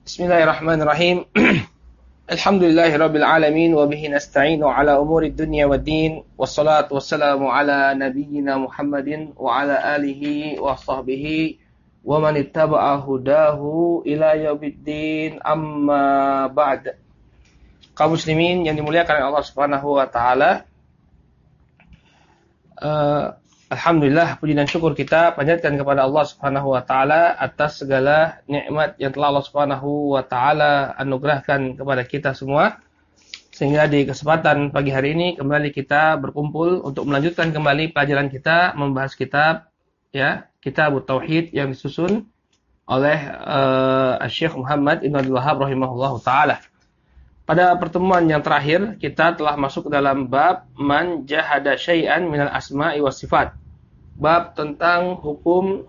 Bismillahirrahmanirrahim. Alhamdulillahirabbil alamin wa bihi nasta'inu ala umuri dunya waddin. Wassalatu wassalamu ala nabiyyina Muhammadin wa ala alihi wa sahbihi wa man ittaba'a hudahu ila yaumiddin. Amma ba'd. Kaum muslimin yang dimuliakan oleh Allah Subhanahu wa taala. Alhamdulillah, puji dan syukur kita panjatkan kepada Allah Subhanahu wa taala atas segala nikmat yang telah Allah Subhanahu wa taala anugerahkan kepada kita semua. Sehingga di kesempatan pagi hari ini kembali kita berkumpul untuk melanjutkan kembali pelajaran kita membahas kitab Kitab Tauhid yang disusun oleh Syekh Muhammad Ibn Abdul Wahhab rahimahullahu taala. Pada pertemuan yang terakhir kita telah masuk ke dalam bab man jahada syai'an minal asma'i was sifat. Bab tentang hukum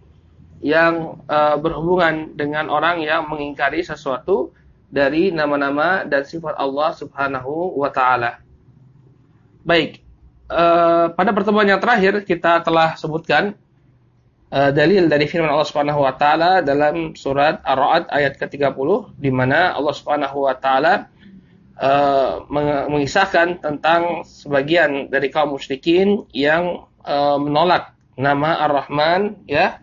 yang berhubungan dengan orang yang mengingkari sesuatu dari nama-nama dan sifat Allah Subhanahu wa taala. Baik, pada pertemuan yang terakhir kita telah sebutkan dalil dari firman Allah Subhanahu wa taala dalam surat Ar-Ra'd ayat ke-30 di mana Allah Subhanahu wa taala mengisahkan tentang sebagian dari kaum musyrikin yang menolak nama Ar-Rahman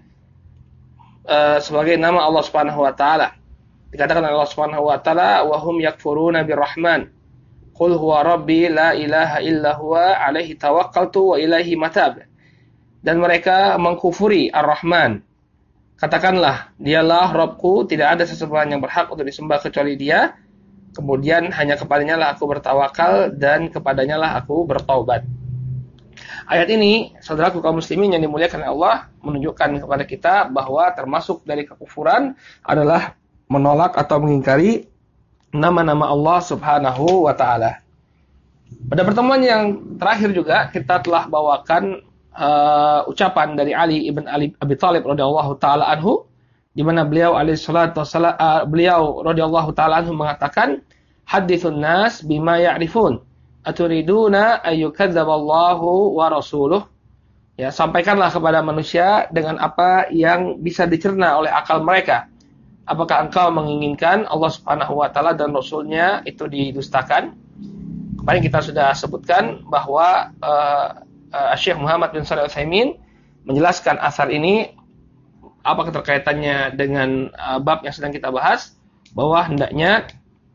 sebagai nama Allah Subhanahu wa taala. Dikatakan oleh Allah Subhanahu wa taala wa hum yakfuruna birrahman qul huwa rabbi la ilaha illa huwa alaihi tawakkaltu wa ilaihi matab. Dan mereka mengkufuri Ar-Rahman. Katakanlah, dialah Rabbku, tidak ada sesembahan yang berhak untuk disembah kecuali Dia. Kemudian hanya kepadanya lah aku bertawakal dan kepadanya lah aku bertaubat. Ayat ini, saudaraku kaum muslimin yang dimuliakan oleh Allah, menunjukkan kepada kita bahwa termasuk dari kekufuran adalah menolak atau mengingkari nama-nama Allah Subhanahu wa taala. Pada pertemuan yang terakhir juga kita telah bawakan ucapan dari Ali ibn Abi Thalib radhiyallahu taala anhu di mana beliau radhiyallahu taala anhu mengatakan haditsun nas bima ya'rifun aturiduna ayyukadzdzaballahu wa rasuluh. Ya, sampaikanlah kepada manusia dengan apa yang bisa dicerna oleh akal mereka. Apakah engkau menginginkan Allah Subhanahu wa taala dan rasulnya itu didustakan? Kemarin kita sudah sebutkan bahwa Syekh Muhammad bin Shalih Al-Utsaimin menjelaskan asar ini apa keterkaitannya dengan bab yang sedang kita bahas, bahwa hendaknya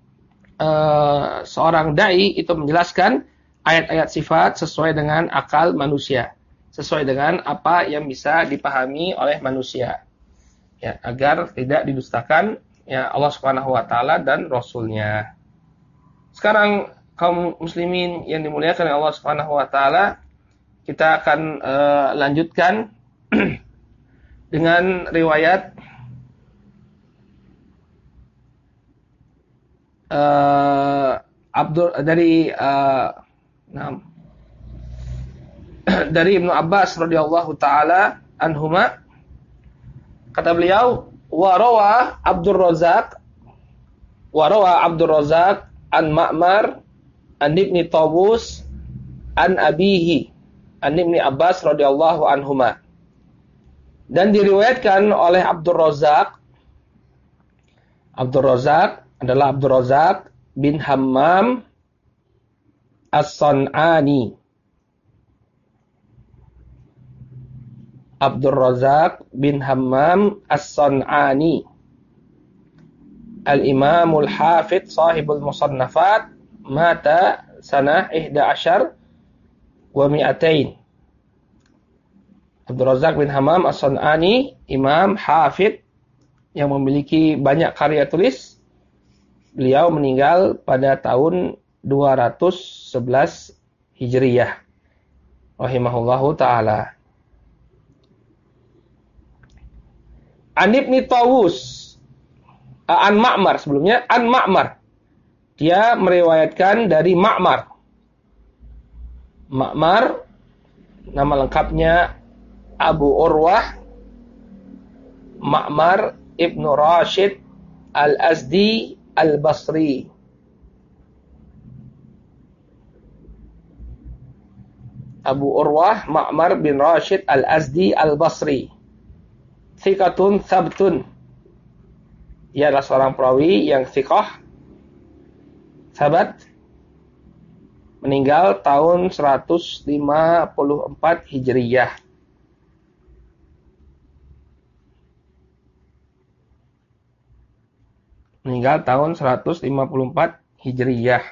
seorang dai itu menjelaskan ayat-ayat sifat sesuai dengan akal manusia, sesuai dengan apa yang bisa dipahami oleh manusia, ya, agar tidak didustakan Allah Subhanahu wa taala dan rasulnya. Sekarang kaum muslimin yang dimuliakan oleh Allah Subhanahu wa taala, kita akan lanjutkan dengan riwayat dari Ibnu Abbas radhiyallahu taala anhuma. Kata beliau, warawa Abdur Razzaq an Ma'mar an Ibni Tawus an abihi an Ibni Abbas radhiyallahu anhuma. Dan diriwayatkan oleh Abdur Razzaq adalah Abdur Razzaq bin Hammam As-San'ani. Abdur Razzaq bin Hammam As-San'ani, Al-Imamul Hafidh Sahibul Musannafat, mata sanah 11 wa mi'atain. Abdur Razzaq bin Hammam As-San'ani, imam hafidh yang memiliki banyak karya tulis. Beliau meninggal pada tahun 211 Hijriyah rahimahullahu taala. An Ibni Tawus an Ma'mar, sebelumnya an Ma'mar. Dia meriwayatkan dari Ma'mar. Ma'mar nama lengkapnya Abu Urwah Ma'mar ibnu Rashid al-Azdi al-Basri. Abu Urwah Ma'mar bin Rashid al-Azdi al-Basri. Thiqatun thabtun. Ia adalah seorang perawi yang thiqah, sahabat, meninggal tahun 154 Hijriyah. Meninggal tahun 154 Hijriyah.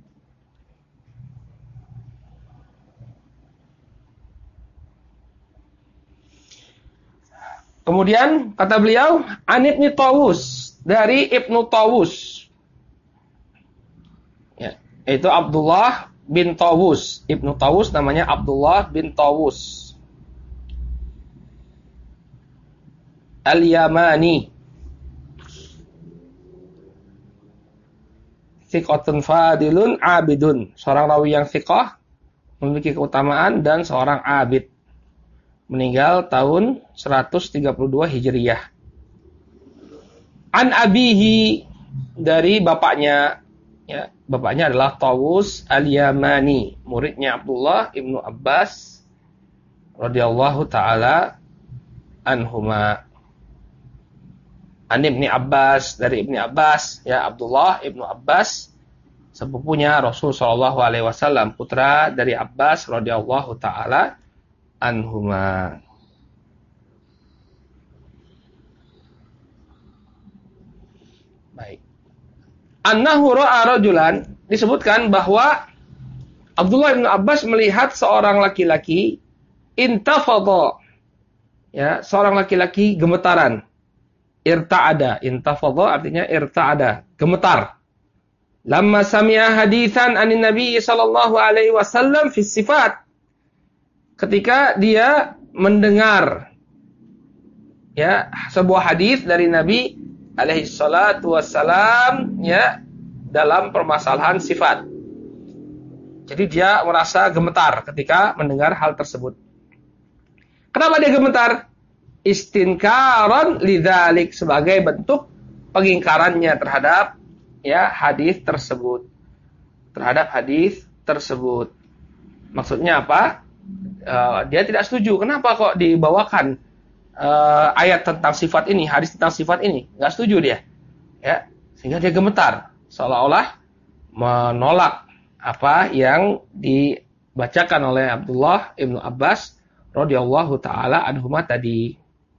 Kemudian kata beliau, An Ibnu Tawus, dari Ibnu Tawus. Ya, yaitu Abdullah bin Tawus. Ibnu Tawus namanya Abdullah bin Tawus Al-Yamani. Thiqatun fadilun abidun. Seorang rawi yang thiqah, memiliki keutamaan, dan seorang abid. Meninggal tahun 132 Hijriyah. An abihi, dari bapaknya. Ya, bapaknya adalah Tawus Al-Yamani, muridnya Abdullah ibnu Abbas radhiyallahu taala anhuma. An Ibni Abbas, dari Ibni Abbas, ya, Abdullah ibnu Abbas, sepupunya Rasul sallallahu alaihi wasallam, putra dari Abbas radhiyallahu taala anhuma. Baik. Annahu ra'a rajulan, disebutkan bahwa Abdullah bin Abbas melihat seorang laki-laki intafadha, ya, seorang laki-laki gemetaran. Irta'ada, intafadha artinya irta'ada, gemetar. Lamma sami'a haditsan anin Nabi sallallahu alaihi wasallam fi sifat. Ketika dia mendengar, ya, sebuah hadis dari Nabi alaihi salatu wassalam, ya, dalam permasalahan sifat. Jadi dia merasa gemetar ketika mendengar hal tersebut. Kenapa dia gemetar? Istinkaran lidzalik, sebagai bentuk pengingkarannya terhadap, ya, hadis tersebut. Terhadap hadis tersebut. Maksudnya apa? Dia tidak setuju. Kenapa kok dibawakan ayat tentang sifat ini, hadis tentang sifat ini? Nggak setuju dia. Ya, sehingga dia gemetar, seolah-olah menolak apa yang dibacakan oleh Abdullah ibnu Abbas radhiyallahu taala anhuma tadi.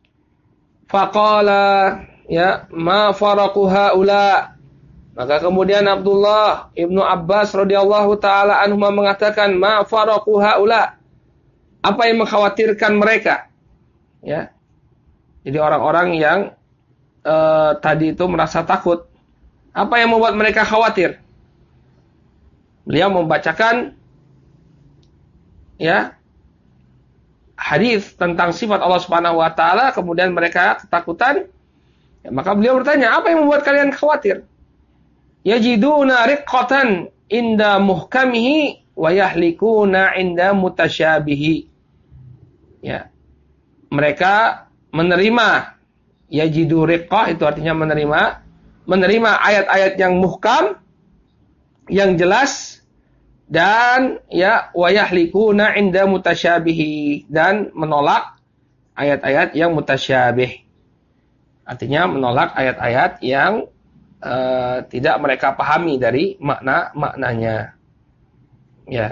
Faqala, ya, ma faraqu haula. Maka kemudian Abdullah ibnu Abbas radhiyallahu taala anhuma mengatakan, ma faraqu haula. Apa yang mengkhawatirkan mereka? Ya. Jadi orang-orang yang tadi itu merasa takut. Apa yang membuat mereka khawatir? Beliau membacakan, ya, hadis tentang sifat Allah Subhanahu wa taala, kemudian mereka ketakutan. Ya, maka beliau bertanya, apa yang membuat kalian khawatir? Yajiduna riqqatan inda muhkamihi wa yahlikuna inda mutasyabihi. Ya. Mereka menerima, yajidu riqqah itu artinya menerima ayat-ayat yang muhkam, yang jelas, dan, ya, wa yahlikuna inda mutasyabihi, dan menolak ayat-ayat yang mutasyabih. Artinya menolak ayat-ayat yang tidak mereka pahami dari maknanya. Ya.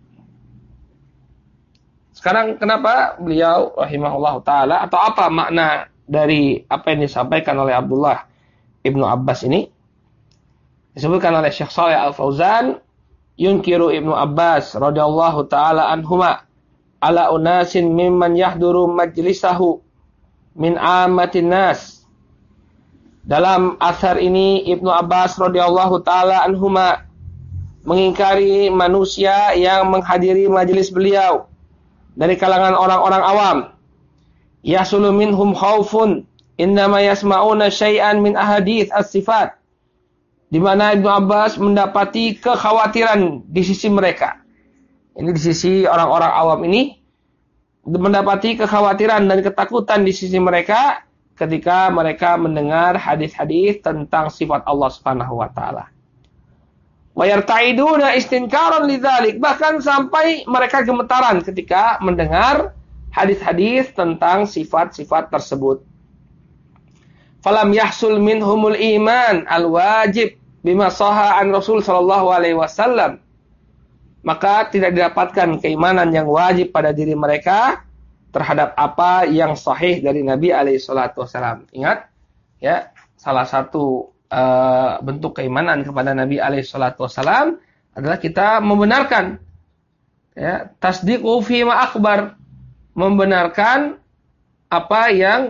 Sekarang kenapa beliau rahimahullah taala, atau apa makna dari apa yang disampaikan oleh Abdullah ibnu Abbas ini? Disebutkan oleh Syekh Shalih Al-Fauzan, yunkiru ibnu Abbas radhiyallahu taala anhuma ala unasin mimman yahduru majlisahu min ammatin nas. Dalam asar ini Ibnu Abbas radhiyallahu taala anhuma mengingkari manusia yang menghadiri majelis beliau dari kalangan orang-orang awam. Yasulu minhum khaufun innama yasma'una syai'an min ahadits as-sifat. Di mana Ibnu Abbas mendapati kekhawatiran di sisi mereka. Ini di sisi orang-orang awam ini mendapati kekhawatiran dan ketakutan di sisi mereka ketika mereka mendengar hadis-hadis tentang sifat Allah Subhanahu wa taala. Wa yarta'iduna istinkaran lidzalik, bahkan sampai mereka gemetaran ketika mendengar hadis-hadis tentang sifat-sifat tersebut. falam yahsul minhumul iman al-wajib bima sahha an Rasul sallallahu alaihi wasallam, maka tidak didapatkan keimanan yang wajib pada diri mereka terhadap apa yang sahih dari Nabi alaihi salatu wasallam. Ingat, ya, salah satu bentuk keimanan kepada Nabi alaihi salatu wasallam adalah kita membenarkan, ya, tasdiqu fi ma akhbar, membenarkan apa yang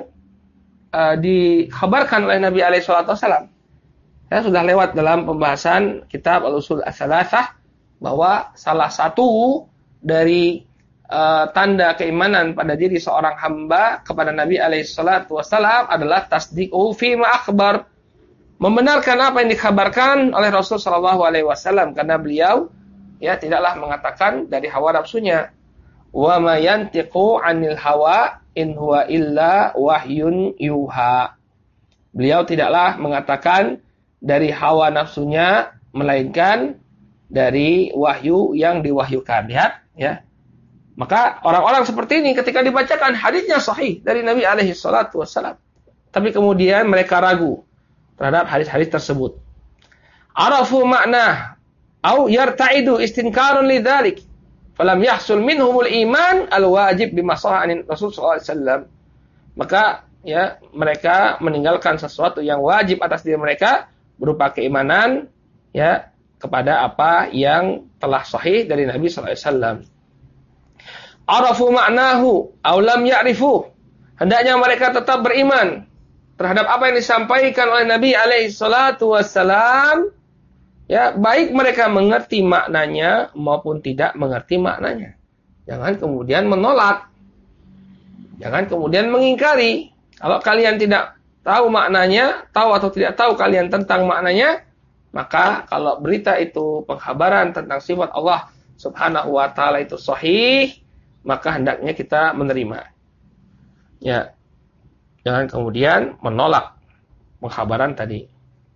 dikhabarkan oleh Nabi alaihi salatu wasallam. Ya, sudah lewat dalam pembahasan kitab Al-Usul Ats-Tsalatsah bahwa salah satu dari tanda keimanan pada diri seorang hamba kepada Nabi alaihi salatu wasallam adalah tasdiqu fi ma akhbar, membenarkan apa yang dikabarkan oleh Rasul sallallahu alaihi wasallam, karena beliau, ya, tidaklah mengatakan dari hawa nafsunya. Wa ma yantiqu 'anil hawa in huwa illa wahyun yuha. Beliau tidaklah mengatakan dari hawa nafsunya, melainkan dari wahyu yang diwahyukan. Lihat, ya. Maka orang-orang seperti ini ketika dibacakan hadisnya sahih dari Nabi alaihi salatu wasallam, tapi kemudian mereka ragu terhadap hadis-hadis tersebut. Arafu makna au yarta'idu istinkarun lidzalik, falam yahsul minhumul iman al-wajib bima sahha an Rasul sallallahu alaihi wasallam. Maka, ya, mereka meninggalkan sesuatu yang wajib atas diri mereka berupa keimanan, ya, kepada apa yang telah sahih dari Nabi sallallahu alaihi wasallam. Arafu ma'nahu aw lam ya'rifu, hendaknya mereka tetap beriman terhadap apa yang disampaikan oleh Nabi alaihi salatu wassalam, ya, baik mereka mengerti maknanya maupun tidak mengerti maknanya. Jangan kemudian menolak, jangan kemudian mengingkari. Kalau kalian tidak tahu maknanya, tahu atau tidak tahu kalian tentang maknanya, maka kalau berita itu pengkhabaran tentang sifat Allah subhanahu wa ta'ala itu sahih, maka hendaknya kita menerima. Ya, jangan kemudian menolak pengkhabaran tadi.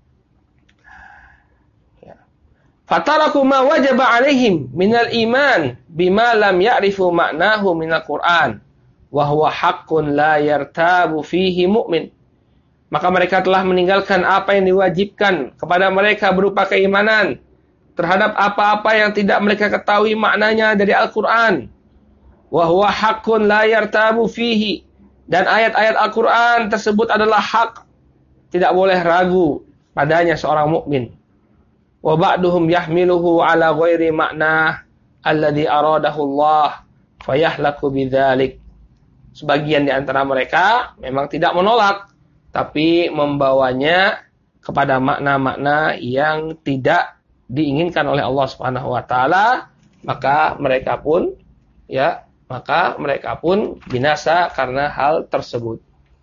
Ya. Fataraku ma wajaba alaihim minal iman bima lam ya'rifu maknahu minal Qur'an wa huwa haqqun la yartabu fihi mu'min. Maka mereka telah meninggalkan apa yang diwajibkan kepada mereka berupa keimanan terhadap apa-apa yang tidak mereka ketahui maknanya dari Al-Qur'an. Wa huwa haqqun la yartabu fihi, dan ayat-ayat Al-Qur'an tersebut adalah hak, tidak boleh ragu padanya seorang mukmin. Wa ba'duhum yahmiluhu ala ghairi makna alladhi aradahu Allah fayahlaku bidzalik. Sebagian di antara mereka memang tidak menolak, tapi membawanya kepada makna-makna yang tidak diinginkan oleh Allah Subhanahu wa taala, maka mereka pun, ya, binasa karena hal tersebut.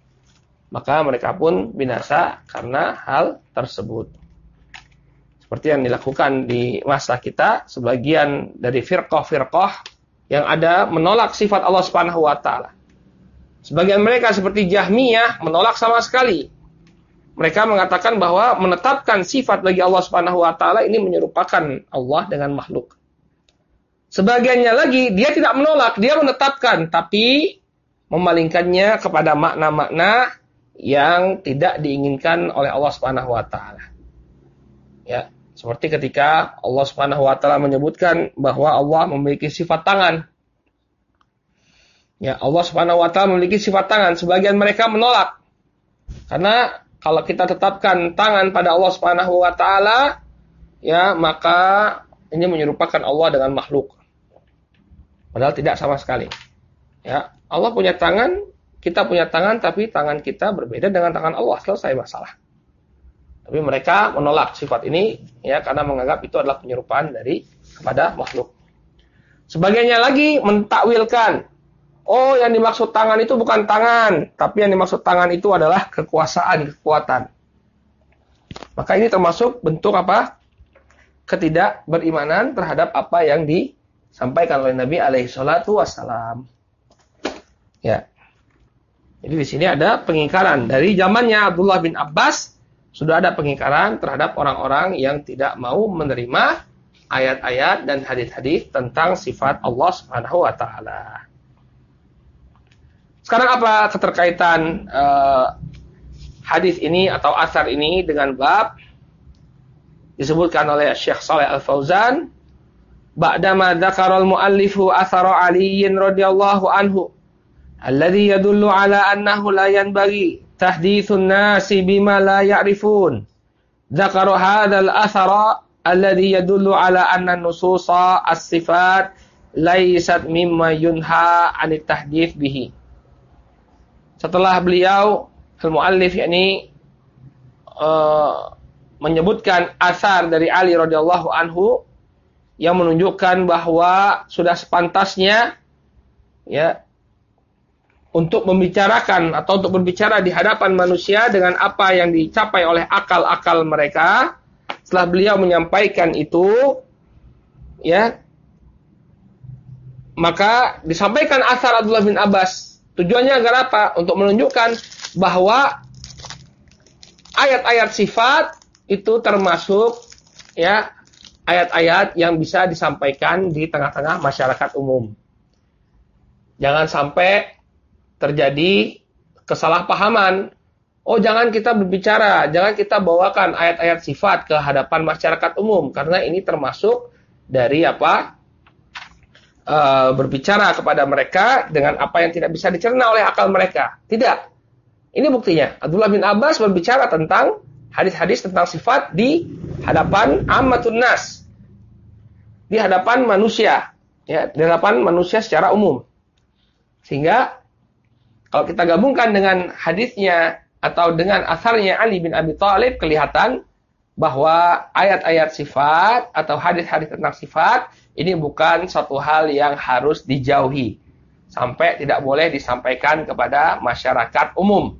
Seperti yang dilakukan di masa kita, sebagian dari firqah-firqah yang ada menolak sifat Allah Subhanahu wa taala. Sebagian mereka seperti Jahmiyah menolak sama sekali. Mereka mengatakan bahwa menetapkan sifat bagi Allah Subhanahu wa taala ini menyerupakan Allah dengan makhluk. Sebagiannya lagi dia tidak menolak, dia menetapkan, tapi memalingkannya kepada makna-makna yang tidak diinginkan oleh Allah Subhanahu wa taala. Ya, seperti ketika Allah Subhanahu wa taala menyebutkan bahwa Allah memiliki sifat tangan. Ya, Allah Subhanahu wa taala memiliki sifat tangan, sebagian mereka menolak. Karena kalau kita tetapkan tangan pada Allah Subhanahu wa taala, ya, maka ini menyerupakan Allah dengan makhluk. Padahal tidak sama sekali. Ya, Allah punya tangan, kita punya tangan, tapi tangan kita berbeda dengan tangan Allah, selesai masalah. Tapi mereka menolak sifat ini, ya, karena menganggap itu adalah penyerupaan dari kepada makhluk. Sebagiannya lagi mentakwilkan, oh, yang dimaksud tangan itu bukan tangan, tapi yang dimaksud tangan itu adalah kekuasaan, kekuatan. Maka ini termasuk bentuk apa? Ketidakberimanan terhadap apa yang disampaikan oleh Nabi alaihi salatu wassalam. Ya. Jadi di sini ada pengingkaran. Dari zamannya Abdullah bin Abbas sudah ada pengingkaran terhadap orang-orang yang tidak mau menerima ayat-ayat dan hadis-hadis tentang sifat Allah Subhanahu wa taala. Sekarang apa keterkaitan hadis ini atau asar ini dengan bab disebutkan oleh Syekh Shalih Al-Fauzan, ba'dama dzakara al-muallifu athara Aliyin radhiyallahu anhu alladhi yadullu ala annahu la yanbaghi tahditsun nasi bima la ya'rifun. Dzakara hadzal athara alladhi yadullu ala anna nususa as-sifat laysat mimma yunha 'anit tahdits bihi. Setelah beliau al-muallif yakni menyebutkan asar dari Ali radhiyallahu anhu yang menunjukkan bahwa sudah sepantasnya ya untuk membicarakan atau untuk berbicara di hadapan manusia dengan apa yang dicapai oleh akal-akal mereka. Setelah beliau menyampaikan itu, ya, maka disampaikan asar Abdullah bin Abbas. Tujuannya agar apa? Untuk menunjukkan bahwa ayat-ayat sifat itu termasuk ya ayat-ayat yang bisa disampaikan di tengah-tengah masyarakat umum. Jangan sampai terjadi kesalahpahaman. Oh, jangan kita berbicara, jangan kita bawakan ayat-ayat sifat ke hadapan masyarakat umum karena ini termasuk dari apa? Berbicara kepada mereka dengan apa yang tidak bisa dicerna oleh akal mereka. Tidak. Ini buktinya. Abdullah bin Abbas berbicara tentang hadis-hadis tentang sifat di hadapan ammatun nas. Di hadapan manusia, ya, di hadapan manusia secara umum. Sehingga kalau kita gabungkan dengan hadisnya atau dengan asarnya Ali bin Abi Thalib, kelihatan bahwa ayat-ayat sifat atau hadis-hadis tentang sifat ini bukan suatu hal yang harus dijauhi sampai tidak boleh disampaikan kepada masyarakat umum.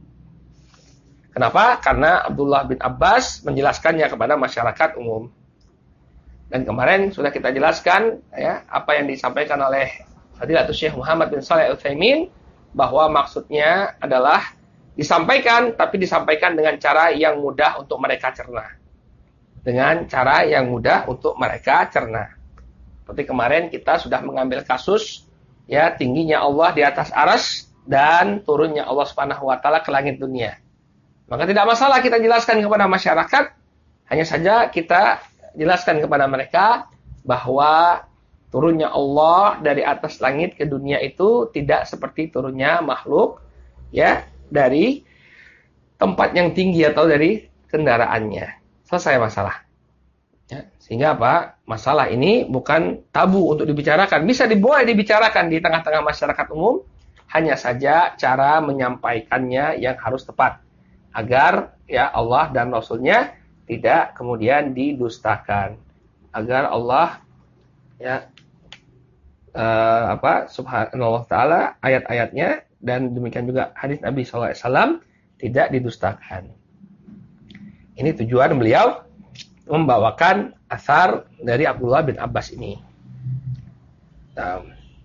Kenapa? Karena Abdullah bin Abbas menjelaskannya kepada masyarakat umum. Dan kemarin sudah kita jelaskan ya apa yang disampaikan oleh Fadilatul Syekh Muhammad bin Shalih Al-Utsaimin, bahwa maksudnya adalah disampaikan, tapi disampaikan dengan cara yang mudah untuk mereka cerna. Dengan cara yang mudah untuk mereka cerna. Seperti kemarin kita sudah mengambil kasus ya tingginya Allah di atas arsy dan turunnya Allah Subhanahu wa taala ke langit dunia. Maka tidak masalah kita jelaskan kepada masyarakat, hanya saja kita jelaskan kepada mereka bahwa turunnya Allah dari atas langit ke dunia itu tidak seperti turunnya makhluk ya dari tempat yang tinggi atau dari kendaraannya. Selesai masalah. Ya, sehingga apa? Masalah ini bukan tabu untuk dibicarakan. Bisa boleh dibicarakan di tengah-tengah masyarakat umum, hanya saja cara menyampaikannya yang harus tepat. Agar ya Allah dan Rasulnya tidak kemudian didustakan. Agar Allah ya subhanallah ta'ala ayat-ayatnya dan demikian juga hadis Nabi SAW tidak didustakan. Ini tujuan beliau membawakan asar dari Abdullah bin Abbas ini. Nah.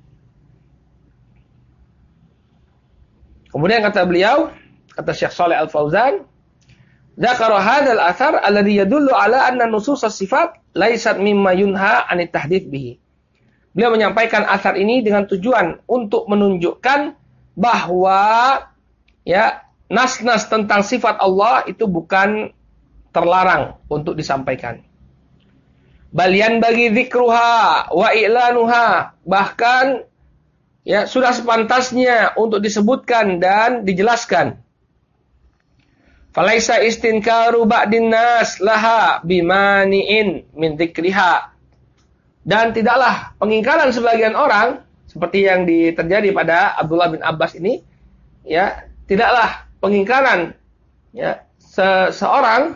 Kemudian kata beliau, kata Syekh Shalih Al-Fauzan, dzakara hadzal athar alladhi yadullu ala anna nusus as-sifat laysat mimma yunha 'anit tahdits bihi. Beliau menyampaikan asar ini dengan tujuan untuk menunjukkan bahwa ya nas-nas tentang sifat Allah itu bukan terlarang untuk disampaikan. Balian bagi zikruha wa i'lanuha, bahkan ya sudah sepantasnya untuk disebutkan dan dijelaskan. Falaisa istinkaru ba'din nas laha bimani'in min dzikriha. Dan tidaklah pengingkaran sebagian orang seperti yang terjadi pada Abdullah bin Abbas ini, ya, tidaklah pengingkaran ya seorang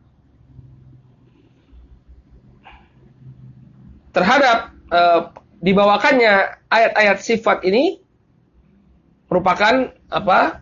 terhadap dibawakannya ayat-ayat sifat ini merupakan apa?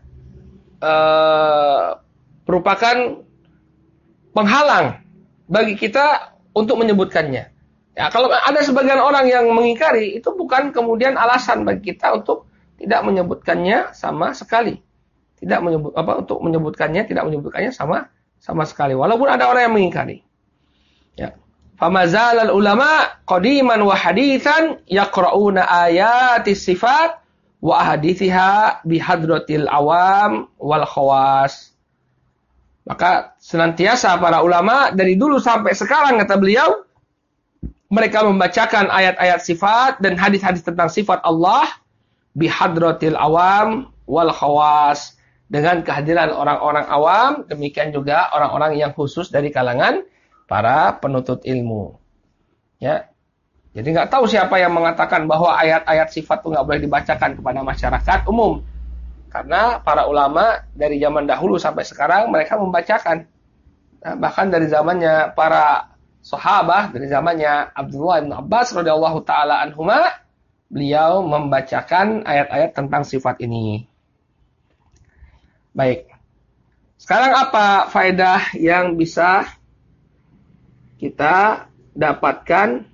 Merupakan penghalang bagi kita untuk menyebutkannya. Ya, kalau ada sebagian orang yang mengingkari, itu bukan kemudian alasan bagi kita untuk tidak menyebutkannya sama sekali. Tidak menyebutkannya sama sekali. Walaupun ada orang yang mengingkari. Ya. Famazalal ulama qadiman wa haditsan yaqra'una ayatis sifat wa ahadithiha bihadratil awam wal khawas. Maka senantiasa para ulama dari dulu sampai sekarang, kata beliau, mereka membacakan ayat-ayat sifat dan hadis-hadis tentang sifat Allah bihadratil awam wal khawas, dengan kehadiran orang-orang awam, demikian juga orang-orang yang khusus dari kalangan para penuntut ilmu. Ya. Jadi nggak tahu siapa yang mengatakan bahwa ayat-ayat sifat itu nggak boleh dibacakan kepada masyarakat umum. Karena para ulama dari zaman dahulu sampai sekarang mereka membacakan. Nah, bahkan dari zamannya para sahabat, dari zamannya Abdullah bin Abbas radhiyallahu taala anhuma, beliau membacakan ayat-ayat tentang sifat ini. Baik. Sekarang apa faedah yang bisa kita dapatkan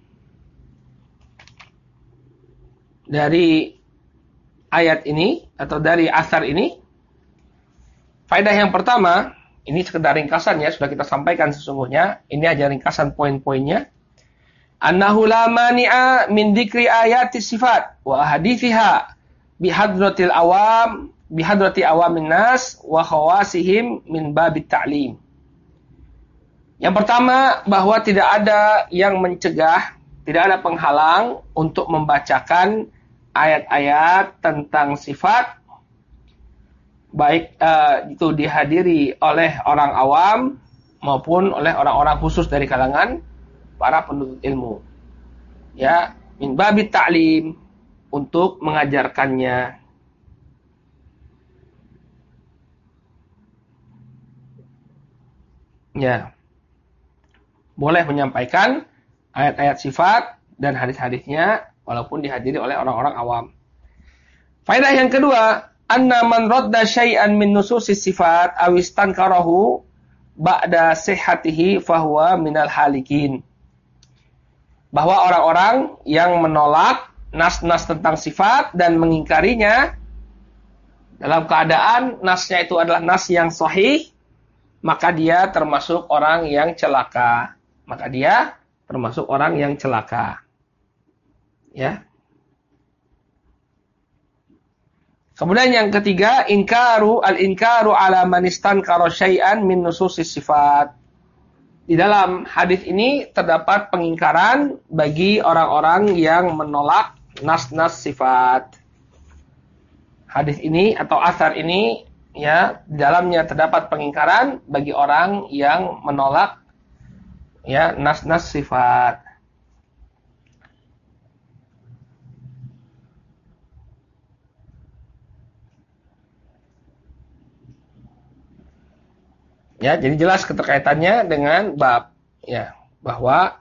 dari ayat ini atau dari asar ini? Faedah yang pertama, ini sekedar ringkasan ya, sudah kita sampaikan sesungguhnya. Ini aja ringkasan poin-poinnya. Annahu la mani'a min dzikri ayati sifat wa hadithiha bihadratil awam bihadrati awamin nas wa khawasihim min babit ta'lim. Yang pertama, bahwa tidak ada yang mencegah, tidak ada penghalang untuk membacakan ayat-ayat tentang sifat, baik itu dihadiri oleh orang awam maupun oleh orang-orang khusus dari kalangan para penuntut ilmu. Ya, min babit ta'lim, untuk mengajarkannya. Ya. Boleh menyampaikan ayat-ayat sifat dan hadis-hadisnya walaupun dihadiri oleh orang-orang awam. Faedah yang kedua, anna man radda syai'an min nususis sifat aw istankarahu ba'da sihhatihi fahuwa minal halikin. Bahwa orang-orang yang menolak nas-nas tentang sifat dan mengingkarinya dalam keadaan nasnya itu adalah nas yang sahih, maka dia termasuk orang yang celaka. Ya. Kemudian yang ketiga, al-inkaru ala man istankara syai'an min nususis sifat. Di dalam hadis ini terdapat pengingkaran bagi orang-orang yang menolak nas-nas sifat. Hadis ini atau asar ini, ya, di dalamnya terdapat pengingkaran bagi orang yang menolak, ya, nas-nas sifat. Ya, jadi jelas keterkaitannya dengan bab, ya, bahwa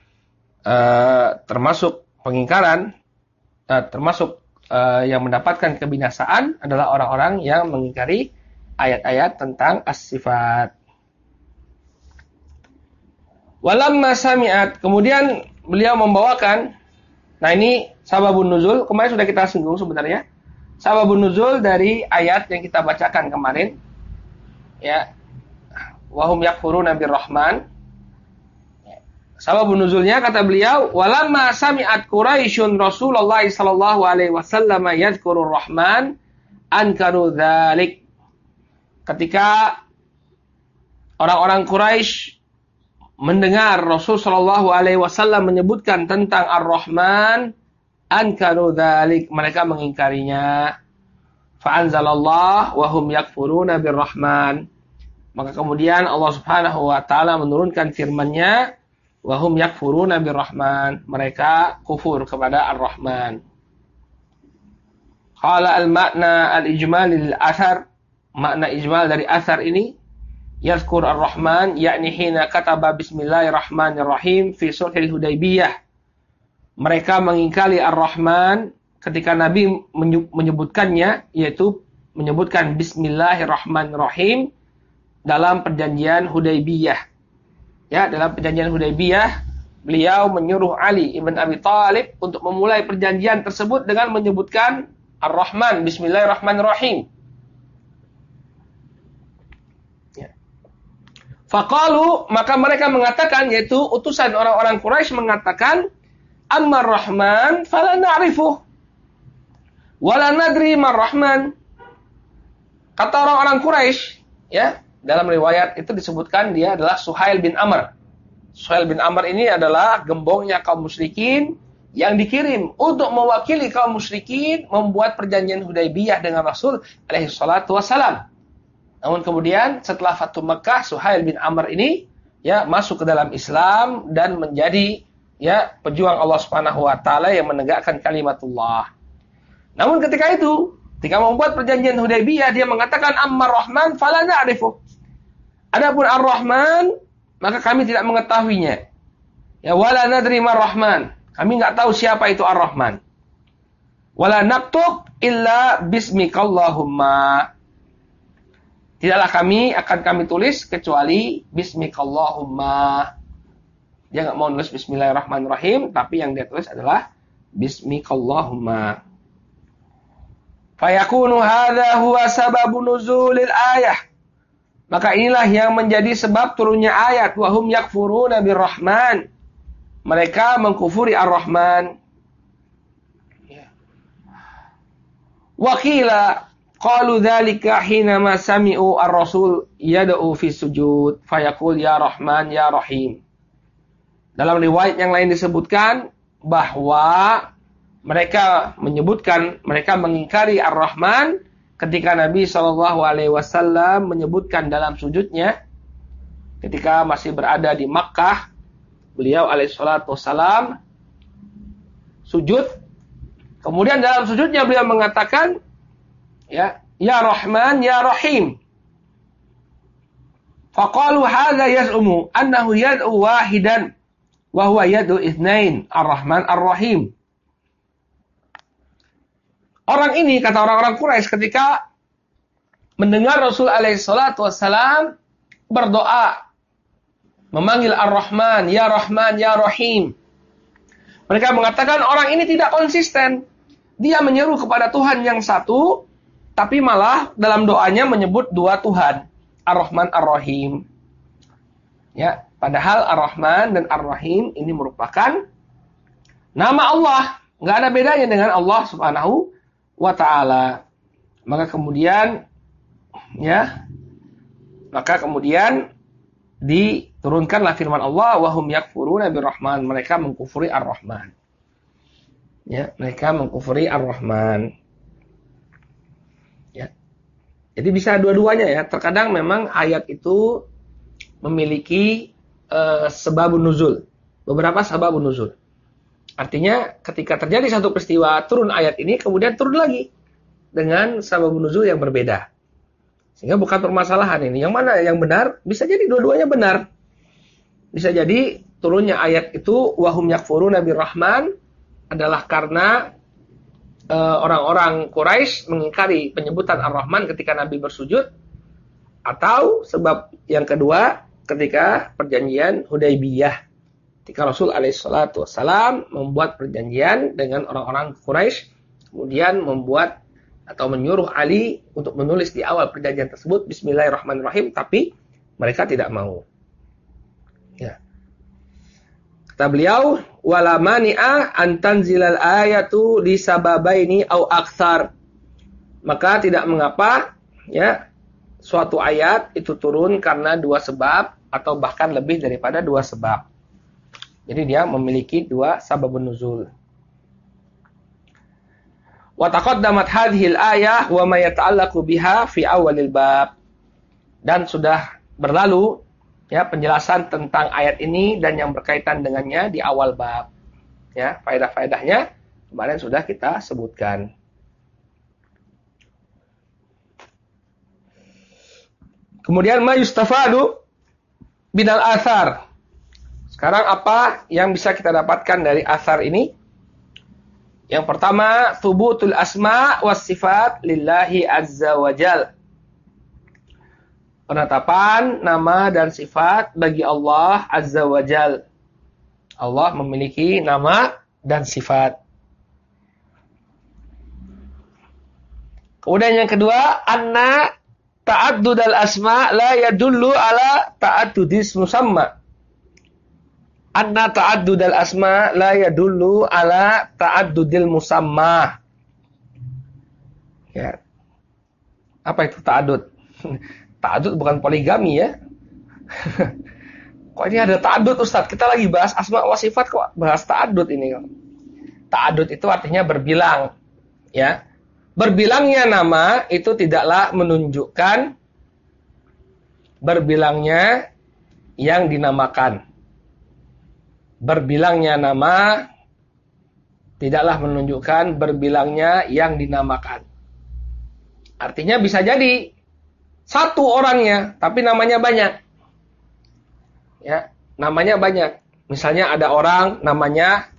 termasuk pengingkaran, termasuk yang mendapatkan kebinasaan adalah orang-orang yang mengingkari ayat-ayat tentang as-sifat. Walamma sami'at, kemudian beliau membawakan, nah ini sababun nuzul, kemarin sudah kita singgung sebenarnya. Sababun nuzul dari ayat yang kita bacakan kemarin, ya, wahum yakfuruna birrahman. Sababun nuzulnya, kata beliau, walamma sami'at Quraisyun Rasulullah sallallahu alaihi wasallam yadhkurur rahman ankaru dzalik. Ketika orang-orang Quraisy mendengar Rasul sallallahu alaihi wasallam menyebutkan tentang Ar-Rahman, ankaru dzalik, mereka mengingkarinya. Fa anzalallah wa hum yakfuruna birrahman. Maka kemudian Allah Subhanahu wa taala menurunkan firman-Nya, wa hum yakfuruna birrahman, mereka kufur kepada Ar-Rahman. Qala al-makna al-ijmal lil athar, makna ijmal dari athar ini, yazkur Ar-Rahman yakni hina kataba bismillahirrahmanirrahim fi sulhil Hudaybiyah. Mereka mengingkari Ar-Rahman ketika Nabi menyebutkannya, yaitu menyebutkan bismillahirrahmanirrahim dalam perjanjian Hudaybiyah. Ya, dalam perjanjian Hudaybiyah, beliau menyuruh Ali ibn Abi Thalib untuk memulai perjanjian tersebut dengan menyebutkan Ar-Rahman, bismillahirrahmanirrahim. Ya. Faqalu, maka mereka mengatakan, yaitu utusan orang-orang Quraisy mengatakan, amma Ar-Rahman fala na'rifuh wala nadri ma Ar-Rahman. Kata orang-orang Quraisy, ya, dalam riwayat itu disebutkan dia adalah Suhail bin Amr. Suhail bin Amr ini adalah gembongnya kaum musyrikin yang dikirim untuk mewakili kaum musyrikin membuat perjanjian Hudaybiyah dengan Rasul alaihi salatu wassalam. Namun kemudian setelah Fathu Makkah, Suhail bin Amr ini ya masuk ke dalam Islam dan menjadi ya pejuang Allah Subhanahu wa taala yang menegakkan kalimatullah. Namun ketika membuat perjanjian Hudaybiyah dia mengatakan Ammar Rahman fala na'rifu. Adapun Ar-Rahman maka kami tidak mengetahuinya. Ya wala nadri mar Rahman. Kami enggak tahu siapa itu Ar-Rahman. Wala naktub illa bismikallahumma. Tidaklah kami tulis kecuali bismikallahumma. Dia enggak mau nulis bismillahirrahmanirrahim, tapi yang dia tulis adalah bismikallahumma. Fayakunu hadza huwa sababu nuzulil ayah. Maka inilah yang menjadi sebab turunnya ayat wahum yakfuruna birrahman. Mereka mengkufuri Ar-Rahman. Ya. Wa qila qalu dzalika hinama sami'u ar-rasul yad'u fi sujud fayaqul ya Rahman ya Rahim. Dalam riwayat yang lain disebutkan bahwa mereka mengingkari Ar-Rahman ketika Nabi SAW menyebutkan dalam sujudnya, ketika masih berada di Makkah, beliau alaihissalam sujud, kemudian dalam sujudnya beliau mengatakan, ya Rahman, ya Rahim. Faqalu hadza yaz'umu annahu yad'u wahidan wa huwa yad'u itsnain, Ar-Rahman Ar-Rahim. Orang ini, kata orang-orang Quraisy ketika mendengar Rasul alaihissalam berdoa, memanggil Ar-Rahman, ya Rahim. Mereka mengatakan orang ini tidak konsisten. Dia menyeru kepada Tuhan yang satu, tapi malah dalam doanya menyebut dua Tuhan, Ar-Rahman Ar-Rahim. Ya, padahal Ar-Rahman dan Ar-Rahim ini merupakan nama Allah. Nggak ada bedanya dengan Allah Subhanahu wa ta'ala. Maka kemudian diturunkanlah firman Allah wahum yakfuruna birrahman, mereka mengkufuri Ar-Rahman. Ya, mereka mengkufuri Ar-Rahman. Ya. Jadi bisa dua-duanya ya. Terkadang memang ayat itu memiliki sebabun nuzul. Beberapa sababun nuzul. Artinya ketika terjadi satu peristiwa turun ayat ini, kemudian turun lagi dengan sababun nuzul yang berbeda. Sehingga bukan permasalahan ini. Yang mana yang benar? Bisa jadi dua-duanya benar. Bisa jadi turunnya ayat itu wahum yakfuruna birrahman adalah karena orang-orang Quraisy mengingkari penyebutan Ar-Rahman ketika Nabi bersujud, atau sebab yang kedua ketika perjanjian Hudaybiyah. Ketika Rasul alaihissalam membuat perjanjian dengan orang-orang Quraisy, kemudian membuat atau menyuruh Ali untuk menulis di awal perjanjian tersebut Bismillahirrahmanirrahim, tapi mereka tidak mau. Ya. Kata beliau, wala mani'a an tanzilal ayatu li sababaini au aktsar. Maka tidak mengapa ya suatu ayat itu turun karena dua sebab atau bahkan lebih daripada dua sebab. Jadi dia memiliki dua sababun nuzul. Wa taqaddamat hadhil ayah wa ma yata'allaqu biha fi awalil bab. Dan sudah berlalu ya penjelasan tentang ayat ini dan yang berkaitan dengannya di awal bab. Ya, faedah-faedahnya kemarin sudah kita sebutkan. Kemudian ma yustafadu binal athar. Sekarang apa yang bisa kita dapatkan dari asar ini? Yang pertama, thubutul asma was sifat lillahi azza wa jal. Penetapan nama dan sifat bagi Allah azza wa jal. Allah memiliki nama dan sifat. Kemudian yang kedua, anna ta'addudal asma la yadullu ala ta'addudis musamma. Anna ta'addudal asma la yadullu ala ta'addudil musamma. Ya. Apa itu ta'addud? Ta'adud bukan poligami ya. Kok ini ada ta'adud Ustaz? Kita lagi bahas asma wa sifat kok bahas ta'adud ini. Ta'adud itu artinya berbilang. Ya. Berbilangnya nama itu tidaklah menunjukkan berbilangnya yang dinamakan. Berbilangnya nama tidaklah menunjukkan berbilangnya yang dinamakan. Artinya bisa jadi satu orangnya, tapi namanya banyak. Ya, namanya banyak. Misalnya ada orang namanya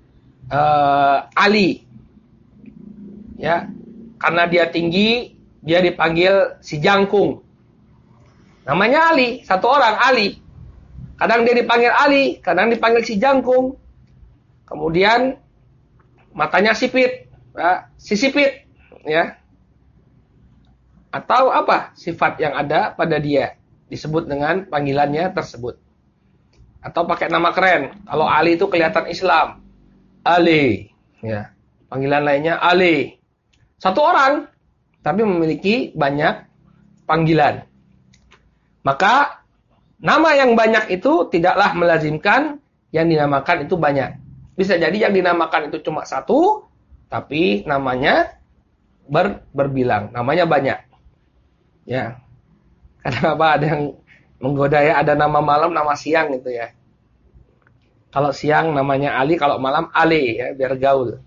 Ali. Ya, karena dia tinggi, dia dipanggil si Jangkung. Namanya Ali, satu orang Ali. Kadang dia dipanggil Ali, kadang dipanggil si Jangkung. Kemudian matanya sipit, ya, si sipit, ya. Atau apa sifat yang ada pada dia disebut dengan panggilannya tersebut. Atau pakai nama keren. Kalau Ali itu kelihatan Islam. Ali. Ya. Panggilan lainnya Ali. Satu orang. Tapi memiliki banyak panggilan. Maka nama yang banyak itu tidaklah melazimkan yang dinamakan itu banyak. Bisa jadi yang dinamakan itu cuma satu. Tapi namanya berbilang. Namanya banyak. Ya. Kenapa ada yang menggoda ya, ada nama malam, nama siang gitu ya. Kalau siang namanya Ali, kalau malam Ali ya, biar gaul.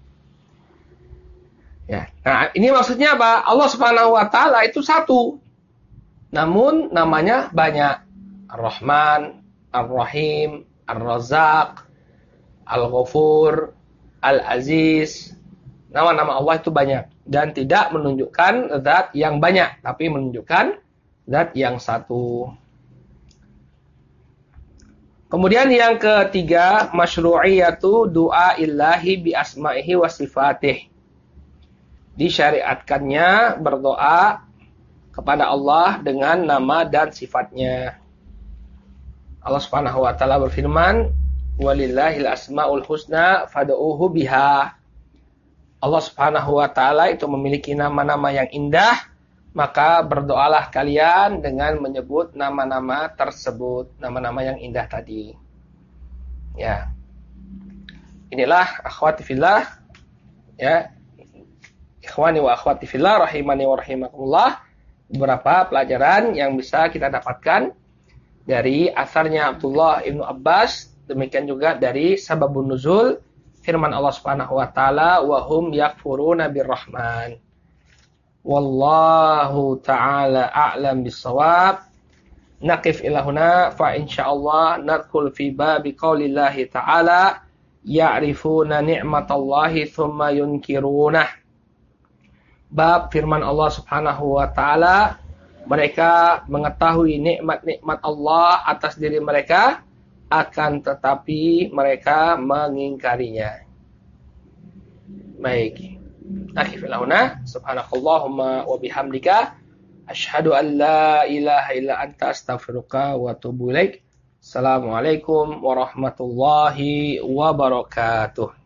Ya. Nah, ini maksudnya apa? Allah Subhanahu wa taala itu satu. Namun namanya banyak. Ar-Rahman, Ar-Rahim, Ar-Razzaq, Al-Ghafur, Al-Aziz. Nama-nama Allah itu banyak dan tidak menunjukkan zat yang banyak, tapi menunjukkan zat yang satu. Kemudian yang ketiga, masyru'iyatu du'a illahi bi asma'ihi wa sifatih. Disyariatkannya berdoa kepada Allah dengan nama dan sifatnya. Allah Subhanahu wa taala berfirman, "Walillahil asmaul husna fad'uuhu biha." Allah Subhanahu wa taala itu memiliki nama-nama yang indah, maka berdoalah kalian dengan menyebut nama-nama tersebut, nama-nama yang indah tadi. Ya. Inilah akhwati fillah, ya. Ikhwani wa akhwati fillah rahimani wa rahimakumullah, beberapa pelajaran yang bisa kita dapatkan dari asarnya Abdullah ibnu Abbas, demikian juga dari sababun nuzul firman Allah Subhanahu wa taala, wa hum yakfuruna birrahman. Wallahu ta'ala a'lam bissawab. Naqif ila huna fa insyaallah nadkhul fi babi qaulillahi ta'ala ya'rifuna ni'matallahi thumma yunkirunah. Bab firman Allah Subhanahu wa taala, mereka mengetahui nikmat-nikmat Allah atas diri mereka, akan tetapi mereka mengingkarinya. Baik. Akhir lahuna subhanakallahumma wa bihamdika asyhadu an la ilaha illa anta astaghfiruka wa atubu ilaik. Assalamualaikum warahmatullahi wabarakatuh.